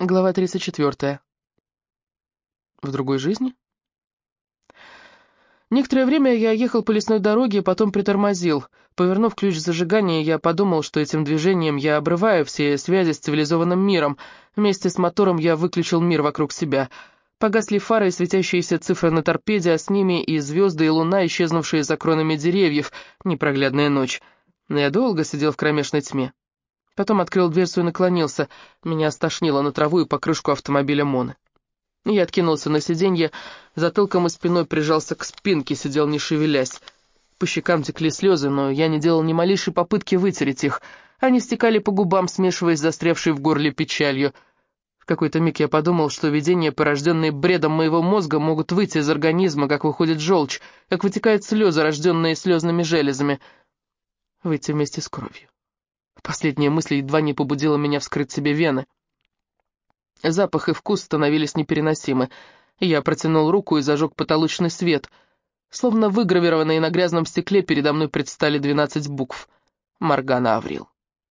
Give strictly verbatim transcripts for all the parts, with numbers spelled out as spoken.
Глава тридцать четвёртая. В другой жизни? Некоторое время я ехал по лесной дороге, потом притормозил. Повернув ключ зажигания, я подумал, что этим движением я обрываю все связи с цивилизованным миром. Вместе с мотором я выключил мир вокруг себя. Погасли фары и светящиеся цифры на торпеде, а с ними и звезды, и луна, исчезнувшие за кронами деревьев. Непроглядная ночь. Но я долго сидел в кромешной тьме. Потом открыл дверцу и наклонился. Меня стошнило на траву и покрышку автомобиля Моны. Я откинулся на сиденье, затылком и спиной прижался к спинке, сидел не шевелясь. По щекам текли слезы, но я не делал ни малейшей попытки вытереть их. Они стекали по губам, смешиваясь с застрявшей в горле печалью. В какой-то миг я подумал, что видения, порожденные бредом моего мозга, могут выйти из организма, как выходит желчь, как вытекают слезы, рожденные слезными железами. Выйти вместе с кровью. Последняя мысль едва не побудила меня вскрыть себе вены. Запах и вкус становились непереносимы. Я протянул руку и зажег потолочный свет. Словно выгравированные на грязном стекле, передо мной предстали двенадцать букв. Моргана Аврил.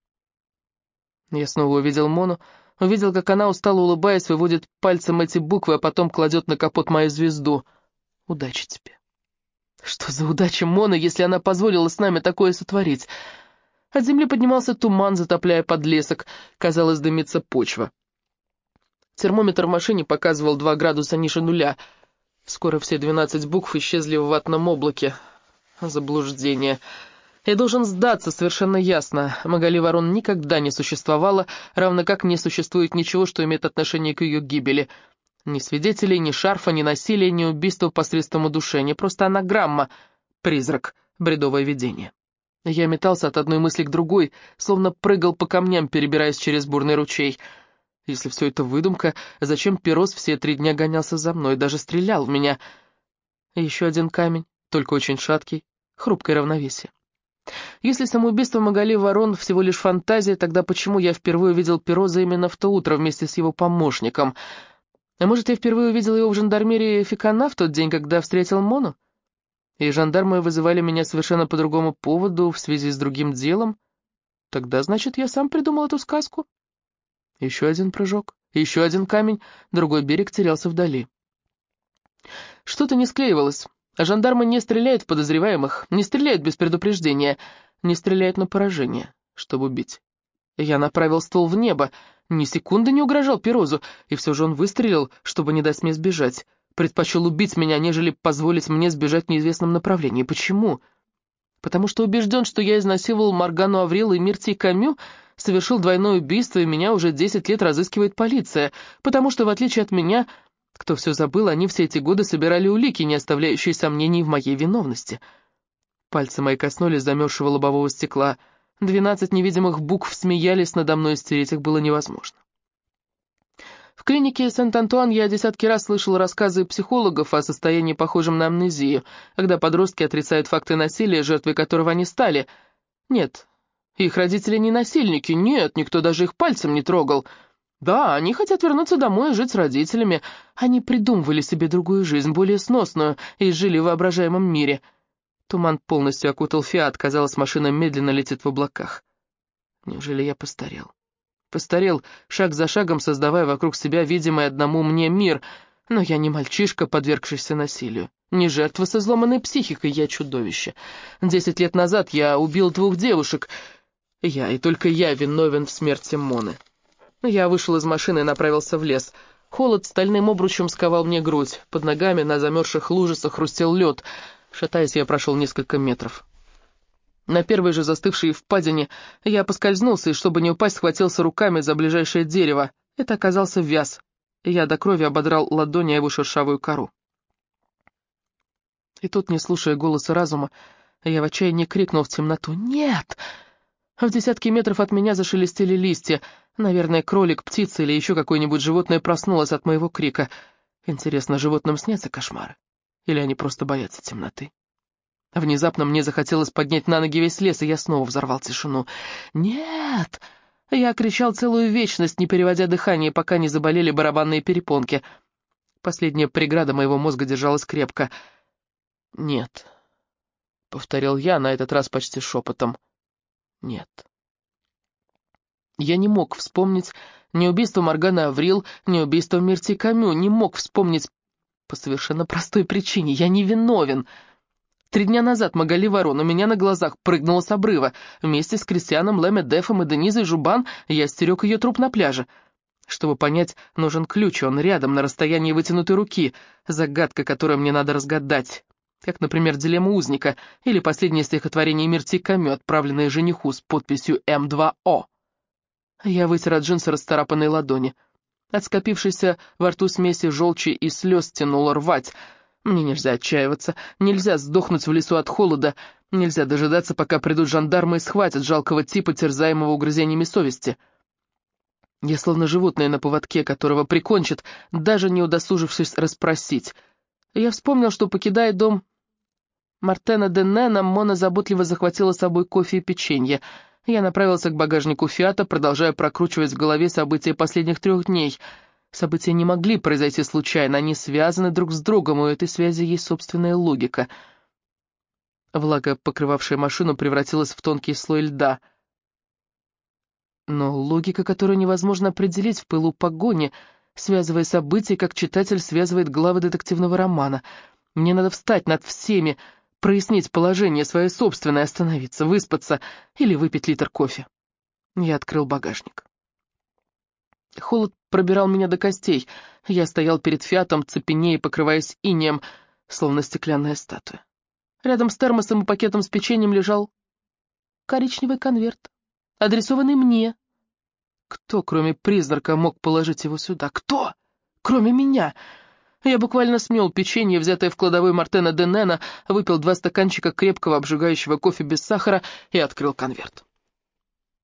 Я снова увидел Мону, увидел, как она, устало улыбаясь, выводит пальцем эти буквы, а потом кладет на капот мою звезду. Удачи тебе. Что за удача Мона, если она позволила с нами такое сотворить? От земли поднимался туман, затопляя подлесок. Казалось, дымится почва. Термометр в машине показывал два градуса ниже нуля. Скоро все двенадцать букв исчезли в ватном облаке. Заблуждение. Я должен сдаться, совершенно ясно. Магали Варон никогда не существовала, равно как не существует ничего, что имеет отношение к ее гибели. Ни свидетелей, ни шарфа, ни насилия, ни убийства посредством удушения. Просто анаграмма, призрак, бредовое видение. Я метался от одной мысли к другой, словно прыгал по камням, перебираясь через бурный ручей. Если все это выдумка, зачем Перос все три дня гонялся за мной, даже стрелял в меня? Еще один камень, только очень шаткий, хрупкое равновесие. Если самоубийство Магали Варон всего лишь фантазия, тогда почему я впервые увидел Пероза именно в то утро вместе с его помощником? А может, я впервые увидел его в жандармерии Фикана в тот день, когда встретил Мону? И жандармы вызывали меня совершенно по другому поводу, в связи с другим делом? Тогда, значит, я сам придумал эту сказку? Еще один прыжок, еще один камень, другой берег терялся вдали. Что-то не склеивалось. А жандармы не стреляют в подозреваемых, не стреляют без предупреждения, не стреляют на поражение, чтобы убить. Я направил ствол в небо, ни секунды не угрожал Перозу, и все же он выстрелил, чтобы не дать мне сбежать. Предпочел убить меня, нежели позволить мне сбежать в неизвестном направлении. Почему? Потому что убежден, что я изнасиловал Моргану Аврил и Мирти Камю, совершил двойное убийство, и меня уже десять лет разыскивает полиция. Потому что, в отличие от меня, кто все забыл, они все эти годы собирали улики, не оставляющие сомнений в моей виновности. Пальцы мои коснулись замерзшего лобового стекла. Двенадцать невидимых букв смеялись надо мной, стереть их было невозможно. В клинике Сент-Антуан я десятки раз слышал рассказы психологов о состоянии, похожем на амнезию, когда подростки отрицают факты насилия, жертвой которого они стали. Нет, их родители не насильники, нет, никто даже их пальцем не трогал. Да, они хотят вернуться домой и жить с родителями. Они придумывали себе другую жизнь, более сносную, и жили в воображаемом мире. Туман полностью окутал Фиат, казалось, машина медленно летит в облаках. Неужели я постарел? Постарел, шаг за шагом создавая вокруг себя видимый одному мне мир. Но я не мальчишка, подвергшийся насилию. Не жертва с изломанной психикой, я чудовище. Десять лет назад я убил двух девушек. Я, и только я, виновен в смерти Моны. Я вышел из машины и направился в лес. Холод стальным обручем сковал мне грудь. Под ногами на замерзших лужицах хрустел лед. Шатаясь, я прошел несколько метров. На первой же застывшей впадине я поскользнулся и, чтобы не упасть, схватился руками за ближайшее дерево. Это оказался вяз. Я до крови ободрал ладони о его шершавую кору. И тут, не слушая голоса разума, я в отчаянии крикнул в темноту: «Нет!» В десятки метров от меня зашелестели листья. Наверное, кролик, птица или еще какое-нибудь животное проснулось от моего крика. Интересно, животным снятся кошмары? Или они просто боятся темноты? Внезапно мне захотелось поднять на ноги весь лес, и я снова взорвал тишину. «Нет!» Я кричал целую вечность, не переводя дыхание, пока не заболели барабанные перепонки. Последняя преграда моего мозга держалась крепко. «Нет», — повторил я, на этот раз почти шепотом. «Нет». Я не мог вспомнить Ни убийство Морганы Аврил, ни убийство Мирти Камю не мог вспомнить по совершенно простой причине. Я не виновен. Три дня назад Магали Ворон у меня на глазах прыгнула с обрыва. Вместе с Кристианом Леме Дефом и Денизой Жубан я стерег ее труп на пляже. Чтобы понять, нужен ключ, он рядом, на расстоянии вытянутой руки. Загадка, которую мне надо разгадать. Как, например, дилемма узника или последнее стихотворение Мирти Камю, отправленное жениху с подписью эм два о. Я вытер от джинса расцарапанные ладони. От скопившейся во рту смеси желчи и слез тянуло рвать. Мне нельзя отчаиваться, нельзя сдохнуть в лесу от холода, нельзя дожидаться, пока придут жандармы и схватят жалкого типа, терзаемого угрызениями совести. Я словно животное на поводке, которого прикончат, даже не удосужившись расспросить. Я вспомнил, что, покидая дом Мартена де Нена, Мона заботливо захватила с собой кофе и печенье. Я направился к багажнику Фиата, продолжая прокручивать в голове события последних трех дней. События не могли произойти случайно, они связаны друг с другом, и у этой связи есть собственная логика. Влага, покрывавшая машину, превратилась в тонкий слой льда. Но логика, которую невозможно определить в пылу погони, связывая события, как читатель связывает главы детективного романа. Мне надо встать над всеми, прояснить положение свое собственное, остановиться, выспаться или выпить литр кофе. Я открыл багажник. Холод пробирал меня до костей. Я стоял перед Фиатом, цепенея, покрываясь инеем, словно стеклянная статуя. Рядом с термосом и пакетом с печеньем лежал коричневый конверт, адресованный мне. Кто, кроме призрака, мог положить его сюда? Кто? Кроме меня? Я буквально смел печенье, взятое в кладовой Мартена де Нена, выпил два стаканчика крепкого обжигающего кофе без сахара и открыл конверт.